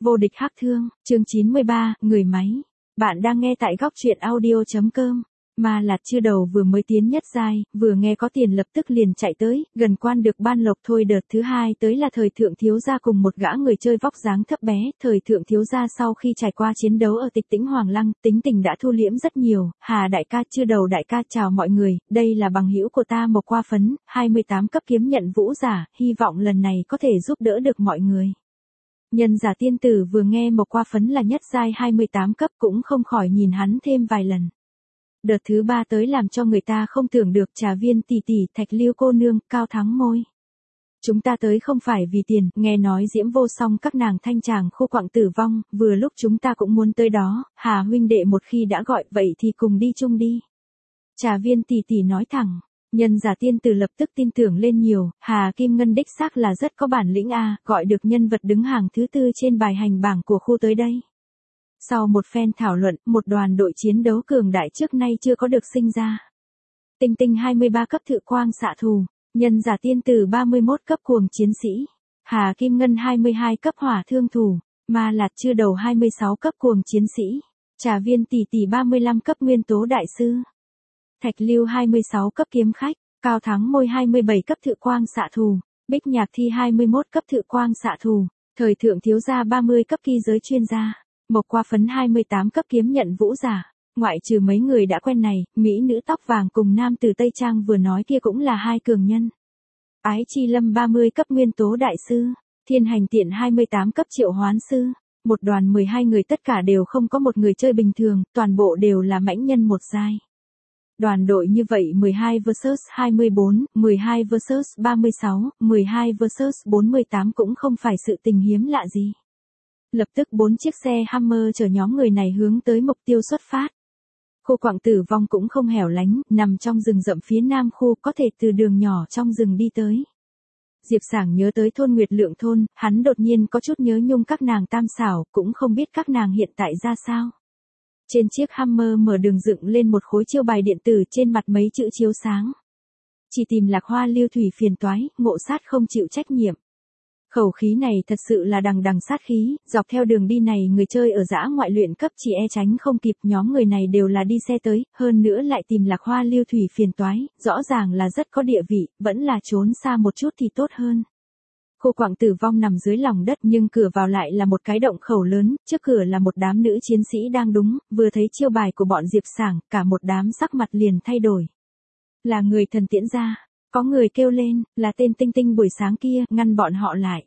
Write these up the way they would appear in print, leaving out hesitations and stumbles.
Vô địch hắc thương, chương 93, người máy. Bạn đang nghe tại góc truyện audio.com. Ma Lạt Chư Đầu vừa mới tiến nhất giai, vừa nghe có tiền lập tức liền chạy tới, gần quan được ban lộc thôi. Đợt thứ hai tới là thời thượng thiếu gia cùng một gã người chơi vóc dáng thấp bé. Thời thượng thiếu gia sau khi trải qua chiến đấu ở Tịch Tĩnh Hoàng Lăng, tính tình đã thu liễm rất nhiều. Hà đại ca, Chư Đầu đại ca, chào mọi người, đây là bằng hữu của ta Mộc Qua Phấn, 28 cấp kiếm nhận vũ giả, hy vọng lần này có thể giúp đỡ được mọi người. Nhân giả tiên tử vừa nghe Mộc Qua Phấn là nhất giai 28 cấp cũng không khỏi nhìn hắn thêm vài lần. Đợt thứ ba tới làm cho người ta không tưởng được. Trà Viên tỷ tỷ, Thạch Lưu cô nương, Cao Thắng Môi. Chúng ta tới không phải vì tiền, nghe nói Diễm Vô Song các nàng thanh tràng khô quặng tử vong, vừa lúc chúng ta cũng muốn tới đó. Hà huynh đệ một khi đã gọi vậy thì cùng đi chung đi. Trà Viên tỷ tỷ nói thẳng. Nhân giả tiên tử lập tức tin tưởng lên nhiều, Hà Kim Ngân đích xác là rất có bản lĩnh a, gọi được nhân vật đứng hàng thứ tư trên bài hành bảng của khu tới đây. Sau một phen thảo luận, một đoàn đội chiến đấu cường đại trước nay chưa có được sinh ra. Tinh Tinh 23 cấp thự quang xạ thù, nhân giả tiên tử 31 cấp cuồng chiến sĩ, Hà Kim Ngân 22 cấp hỏa thương thủ, Ma Lạt Chư Đầu 26 cấp cuồng chiến sĩ, Trà Viên tỷ tỷ 35 cấp nguyên tố đại sư. Thạch Lưu 26 cấp kiếm khách, Cao Thắng Môi 27 cấp thự quang xạ thù, Bích Nhạc Thi 21 cấp thự quang xạ thù, Thời thượng thiếu gia 30 cấp kỳ giới chuyên gia, Mộc Qua Phấn 28 cấp kiếm nhận vũ giả. Ngoại trừ mấy người đã quen này, mỹ nữ tóc vàng cùng nam từ Tây Trang vừa nói kia cũng là hai cường nhân. Ái Chi Lâm 30 cấp nguyên tố đại sư, Thiên Hành Tiện 28 cấp triệu hoán sư. Một đoàn 12 người tất cả đều không có một người chơi bình thường, toàn bộ đều là mãnh nhân một giai. Đoàn đội như vậy 12 vs 24, 12 vs 36, 12 vs 48 cũng không phải sự tình hiếm lạ gì. Lập tức 4 chiếc xe Hammer chở nhóm người này hướng tới mục tiêu xuất phát. Khu quặng tử vong cũng không hẻo lánh, nằm trong rừng rậm phía nam khu, có thể từ đường nhỏ trong rừng đi tới. Diệp Sảng nhớ tới thôn Nguyệt Lượng thôn, hắn đột nhiên có chút nhớ nhung các nàng tam xảo, cũng không biết các nàng hiện tại ra sao. Trên chiếc Hammer mở đường dựng lên một khối chiêu bài điện tử, trên mặt mấy chữ chiếu sáng. Chỉ tìm Lạc Hoa Lưu Thủy phiền toái, ngộ sát không chịu trách nhiệm. Khẩu khí này thật sự là đằng đằng sát khí, dọc theo đường đi này người chơi ở dã ngoại luyện cấp chỉ e tránh không kịp, nhóm người này đều là đi xe tới, hơn nữa lại tìm Lạc Hoa Lưu Thủy phiền toái, rõ ràng là rất có địa vị, vẫn là trốn xa một chút thì tốt hơn. Khu quặng tử vong nằm dưới lòng đất nhưng cửa vào lại là một cái động khẩu lớn, trước cửa là một đám nữ chiến sĩ đang đúng, vừa thấy chiêu bài của bọn Diệp Sảng, cả một đám sắc mặt liền thay đổi. Là người thần tiễn gia, có người kêu lên, là tên Tinh Tinh buổi sáng kia, ngăn bọn họ lại.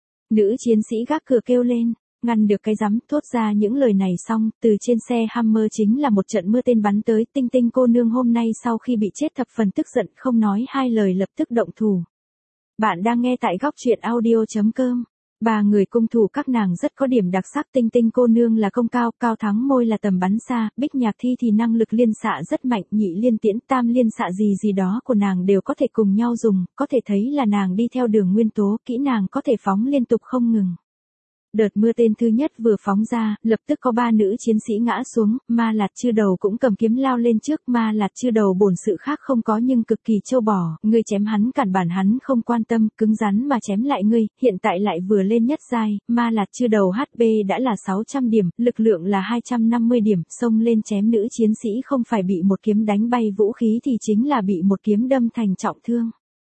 Nữ chiến sĩ gác cửa kêu lên, ngăn được cái rắm, thốt ra những lời này xong, từ trên xe Hammer chính là một trận mưa tên bắn tới. Tinh Tinh cô nương hôm nay sau khi bị chết thập phần tức giận, không nói hai lời lập tức động thủ. Bạn đang nghe tại góc truyện audio.com. Ba người cung thủ các nàng rất có điểm đặc sắc. Tinh Tinh cô nương là công cao, Cao Thắng Môi là tầm bắn xa, Bích Nhạc Thi thì năng lực liên xạ rất mạnh, nhị liên tiễn, tam liên xạ gì gì đó của nàng đều có thể cùng nhau dùng, có thể thấy là nàng đi theo đường nguyên tố, kỹ nàng có thể phóng liên tục không ngừng. Đợt mưa tên thứ nhất vừa phóng ra, lập tức có 3 nữ chiến sĩ ngã xuống, Ma Lạt Chư Đầu cũng cầm kiếm lao lên trước. Ma Lạt Chư Đầu bổn sự khác không có nhưng cực kỳ trâu bò, ngươi chém hắn cản bản hắn không quan tâm, cứng rắn mà chém lại ngươi, hiện tại lại vừa lên nhất giai. Ma Lạt Chư Đầu HP đã là 600 điểm, lực lượng là 250 điểm, xông lên chém nữ chiến sĩ không phải bị một kiếm đánh bay vũ khí thì chính là bị một kiếm đâm thành trọng thương.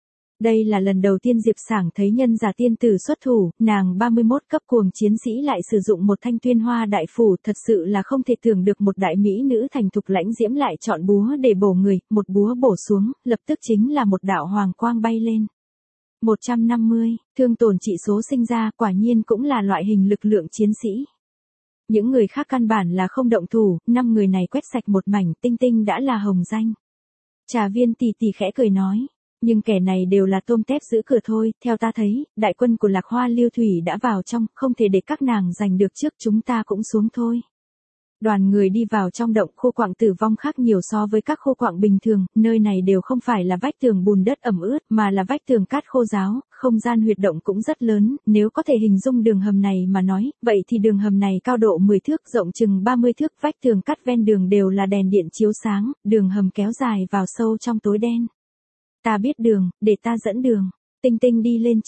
Đây là lần đầu tiên Diệp Sảng thấy nhân giả tiên tử xuất thủ, nàng 31 cấp cuồng chiến sĩ lại sử dụng một thanh Tuyên Hoa đại phủ, thật sự là không thể tưởng được một đại mỹ nữ thành thục lãnh diễm lại chọn búa để bổ người, một búa bổ xuống, lập tức chính là một đạo hoàng quang bay lên. 150, thương tổn trị số sinh ra, quả nhiên cũng là loại hình lực lượng chiến sĩ. Những người khác căn bản là không động thủ, 5 người này quét sạch một mảnh. Tinh Tinh đã là hồng danh. Trà Viên tỷ tỷ khẽ cười nói. Nhưng kẻ này đều là tôm tép giữ cửa thôi, theo ta thấy, đại quân của Lạc Hoa Lưu Thủy đã vào trong, không thể để các nàng giành được trước, chúng ta cũng xuống thôi. Đoàn người đi vào trong động. Khu quặng tử vong khác nhiều so với các khu quặng bình thường, nơi này đều không phải là vách tường bùn đất ẩm ướt, mà là vách tường cát khô ráo, không gian huyệt động cũng rất lớn, nếu có thể hình dung đường hầm này mà nói, vậy thì đường hầm này cao độ 10 thước, rộng chừng 30 thước, vách tường cát ven đường đều là đèn điện chiếu sáng, đường hầm kéo dài vào sâu trong tối đen. Ta biết đường, để ta dẫn đường. Tinh Tinh đi lên trước,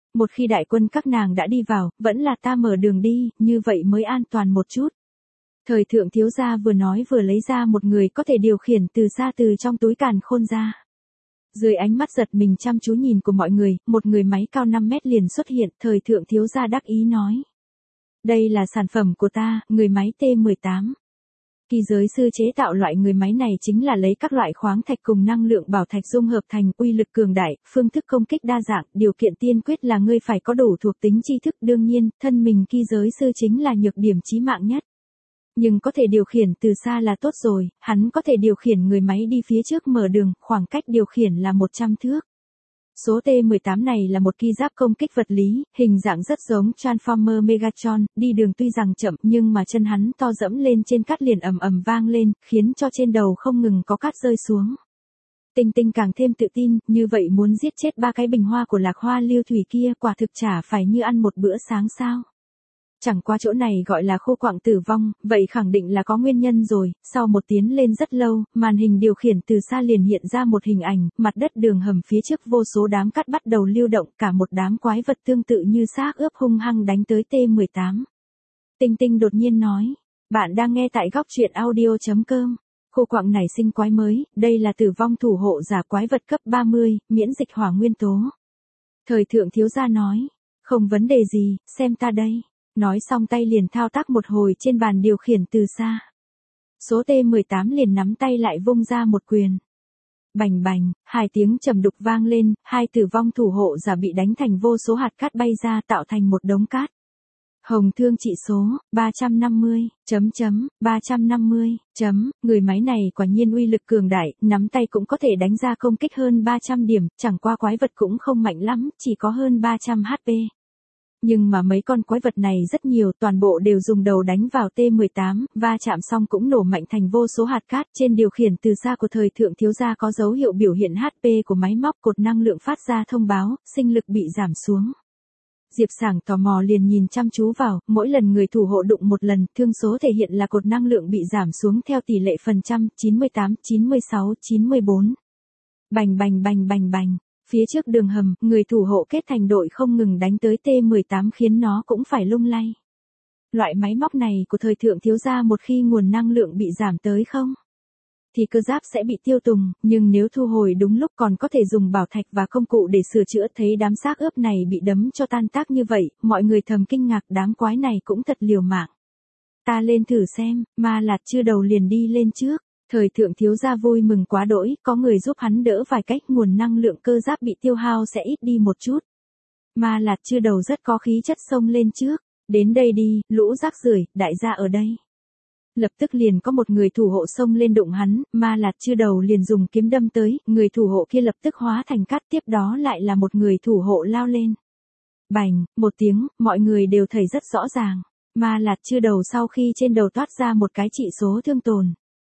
Một khi đại quân các nàng đã đi vào, vẫn là ta mở đường đi, như vậy mới an toàn một chút. Thời thượng thiếu gia vừa nói vừa lấy ra một người có thể điều khiển từ xa từ trong túi càn khôn ra. Dưới ánh mắt giật mình chăm chú nhìn của mọi người, một người máy cao 5 mét liền xuất hiện, thời thượng thiếu gia đắc ý nói. Đây là sản phẩm của ta, người máy T18. Kỳ giới sư chế tạo loại người máy này chính là lấy các loại khoáng thạch cùng năng lượng bảo thạch dung hợp thành, uy lực cường đại, phương thức công kích đa dạng, điều kiện tiên quyết là ngươi phải có đủ thuộc tính tri thức, đương nhiên, thân mình kỳ giới sư chính là nhược điểm chí mạng nhất. Nhưng có thể điều khiển từ xa là tốt rồi, hắn có thể điều khiển người máy đi phía trước mở đường, khoảng cách điều khiển là 100 thước. Số T18 này là một ki giáp công kích vật lý, hình dạng rất giống Transformer Megatron, đi đường tuy rằng chậm nhưng mà chân hắn to dẫm lên trên cát liền ầm ầm vang lên, khiến cho trên đầu không ngừng có cát rơi xuống. Tinh Tinh càng thêm tự tin, như vậy muốn giết chết 3 cái bình hoa của Lạc Hoa Lưu Thủy kia quả thực chả phải như ăn một bữa sáng sao. Chẳng qua chỗ này gọi là khô quạng tử vong, vậy khẳng định là có nguyên nhân rồi, sau một tiến lên rất lâu, màn hình điều khiển từ xa liền hiện ra một hình ảnh, mặt đất đường hầm phía trước vô số đám cát bắt đầu lưu động, cả một đám quái vật tương tự như xác ướp hung hăng đánh tới T18. Tinh Tinh đột nhiên nói, bạn đang nghe tại góc truyện audio.com. Khô quạng nảy sinh quái mới, đây là tử vong thủ hộ giả quái vật cấp 30, miễn dịch hỏa nguyên tố. Thời thượng thiếu gia nói, không vấn đề gì, xem ta đây. Nói xong tay liền thao tác một hồi trên bàn điều khiển từ xa. Số T18 liền nắm tay lại vung ra một quyền. Bành bành, 2 tiếng trầm đục vang lên, 2 tử vong thủ hộ giả bị đánh thành vô số hạt cát bay ra tạo thành một đống cát. Hồng thương trị số, 350, 350, người máy này quả nhiên uy lực cường đại, nắm tay cũng có thể đánh ra công kích hơn 300 điểm, chẳng qua quái vật cũng không mạnh lắm, chỉ có hơn 300 HP. Nhưng mà mấy con quái vật này rất nhiều, toàn bộ đều dùng đầu đánh vào T18, va chạm xong cũng nổ mạnh thành vô số hạt cát. Trên điều khiển từ xa của thời thượng thiếu gia có dấu hiệu biểu hiện HP của máy móc, cột năng lượng phát ra thông báo, sinh lực bị giảm xuống. Diệp Sảng tò mò liền nhìn chăm chú vào, mỗi lần người thủ hộ đụng một lần, thương số thể hiện là cột năng lượng bị giảm xuống theo tỷ lệ phần trăm, 98, 96, 94. Bành bành bành bành bành. Phía trước đường hầm, người thủ hộ kết thành đội không ngừng đánh tới T18 khiến nó cũng phải lung lay. Loại máy móc này của thời thượng thiếu gia một khi nguồn năng lượng bị giảm tới không, thì cơ giáp sẽ bị tiêu tùng, nhưng nếu thu hồi đúng lúc còn có thể dùng bảo thạch và công cụ để sửa chữa. Thấy đám xác ướp này bị đấm cho tan tác như vậy, mọi người thầm kinh ngạc, đám quái này cũng thật liều mạng. Ta lên thử xem, Ma Lạt chưa đầu liền đi lên trước. Thời thượng thiếu gia vui mừng quá đỗi, có người giúp hắn đỡ vài cách, nguồn năng lượng cơ giáp bị tiêu hao sẽ ít đi một chút. Ma Lạt chưa đầu rất có khí chất xông lên trước, đến đây đi, lũ rác rưởi, đại gia ở đây. Lập tức liền có một người thủ hộ xông lên đụng hắn, Ma Lạt chưa đầu liền dùng kiếm đâm tới, người thủ hộ kia lập tức hóa thành cát, tiếp đó lại là một người thủ hộ lao lên. Bành, một tiếng, mọi người đều thấy rất rõ ràng, Ma Lạt chưa đầu sau khi trên đầu toát ra một cái trị số thương tổn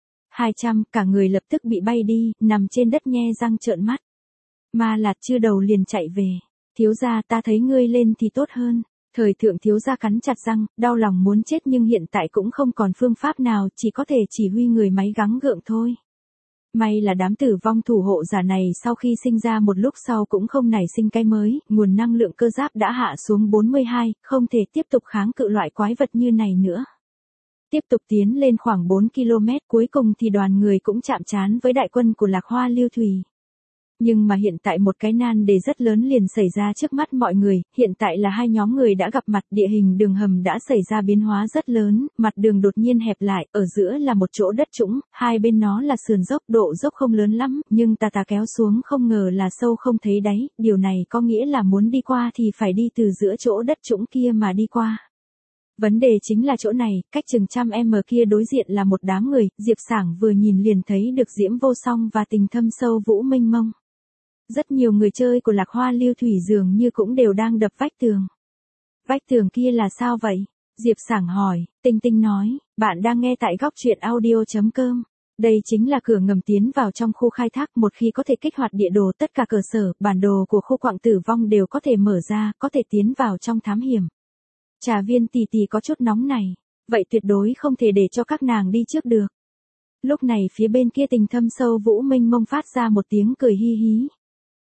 200, cả người lập tức bị bay đi, nằm trên đất nhe răng trợn mắt. Ma Lạt chưa đầu liền chạy về. Thiếu gia, ta thấy ngươi lên thì tốt hơn. Thời thượng thiếu gia cắn chặt răng, đau lòng muốn chết nhưng hiện tại cũng không còn phương pháp nào, chỉ có thể chỉ huy người máy gắng gượng thôi. May là đám tử vong thủ hộ giả này sau khi sinh ra một lúc sau cũng không nảy sinh cái mới, nguồn năng lượng cơ giáp đã hạ xuống 42, không thể tiếp tục kháng cự loại quái vật như này nữa. Tiếp tục tiến lên khoảng 4 km, cuối cùng thì đoàn người cũng chạm trán với đại quân của Lạc Hoa Lưu Thủy. Nhưng mà hiện tại một cái nan đề rất lớn liền xảy ra trước mắt mọi người, hiện tại là hai nhóm người đã gặp mặt, địa hình đường hầm đã xảy ra biến hóa rất lớn, mặt đường đột nhiên hẹp lại, ở giữa là một chỗ đất trũng, hai bên nó là sườn dốc, độ dốc không lớn lắm, nhưng tà kéo xuống không ngờ là sâu không thấy đáy, điều này có nghĩa là muốn đi qua thì phải đi từ giữa chỗ đất trũng kia mà đi qua. Vấn đề chính là chỗ này, cách chừng 100m kia đối diện là một đám người, Diệp Sảng vừa nhìn liền thấy được Diễm Vô Song và Tình Thâm Sâu Vũ mênh mông. Rất nhiều người chơi của Lạc Hoa Lưu Thủy dường như cũng đều đang đập vách tường. Vách tường kia là sao vậy? Diệp Sảng hỏi, Tinh Tinh nói, bạn đang nghe tại góc truyện audio.com. Đây chính là cửa ngầm tiến vào trong khu khai thác, một khi có thể kích hoạt địa đồ tất cả cơ sở, bản đồ của khu quạng tử vong đều có thể mở ra, có thể tiến vào trong thám hiểm. Trà Viên tỷ tỷ có chút nóng này, vậy tuyệt đối không thể để cho các nàng đi trước được. Lúc này phía bên kia Tình Thâm Sâu Vũ mênh mông phát ra một tiếng cười hi hí.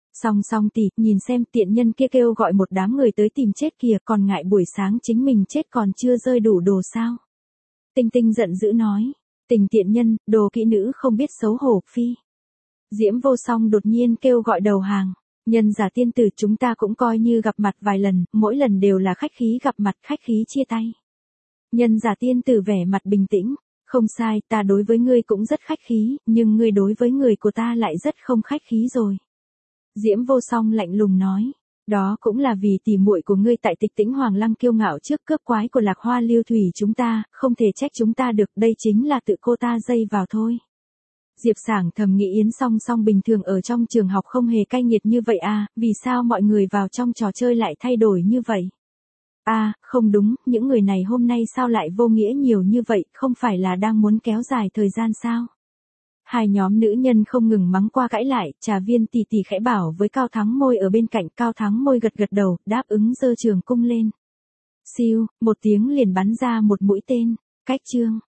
Song tỷ, nhìn xem tiện nhân kia kêu gọi một đám người tới tìm chết kìa, còn ngại buổi sáng chính mình chết còn chưa rơi đủ đồ sao. Tinh Tinh giận dữ nói, Tình tiện nhân, đồ kỹ nữ không biết xấu hổ, phi. Diễm Vô Song đột nhiên kêu gọi đầu hàng, nhân giả tiên tử chúng ta cũng coi như gặp mặt vài lần, mỗi lần đều là khách khí gặp mặt, khách khí chia tay. Nhân giả tiên tử vẻ mặt bình tĩnh, không sai, ta đối với ngươi cũng rất khách khí, nhưng ngươi đối với người của ta lại rất không khách khí rồi. Diễm Vô Song lạnh lùng nói, đó cũng là vì tỉ muội của ngươi tại Tịch Tĩnh Hoàng Lăng kiêu ngạo trước cướp quái của Lạc Hoa Lưu Thủy chúng ta, không thể trách chúng ta được, đây chính là tự cô ta dây vào thôi. Diệp Sảng thầm nghĩ Yến Song Song bình thường ở trong trường học không hề cay nghiệt như vậy à, vì sao mọi người vào trong trò chơi lại thay đổi như vậy? À, không đúng, những người này hôm nay sao lại vô nghĩa nhiều như vậy, không phải là đang muốn kéo dài thời gian sao? Hai nhóm nữ nhân không ngừng mắng qua cãi lại, Trà Viên tỷ tỷ khẽ bảo với Cao Thắng Môi ở bên cạnh, Cao Thắng Môi gật gật đầu, đáp ứng giơ trường cung lên. Siêu, một tiếng liền bắn ra một mũi tên, cách chương.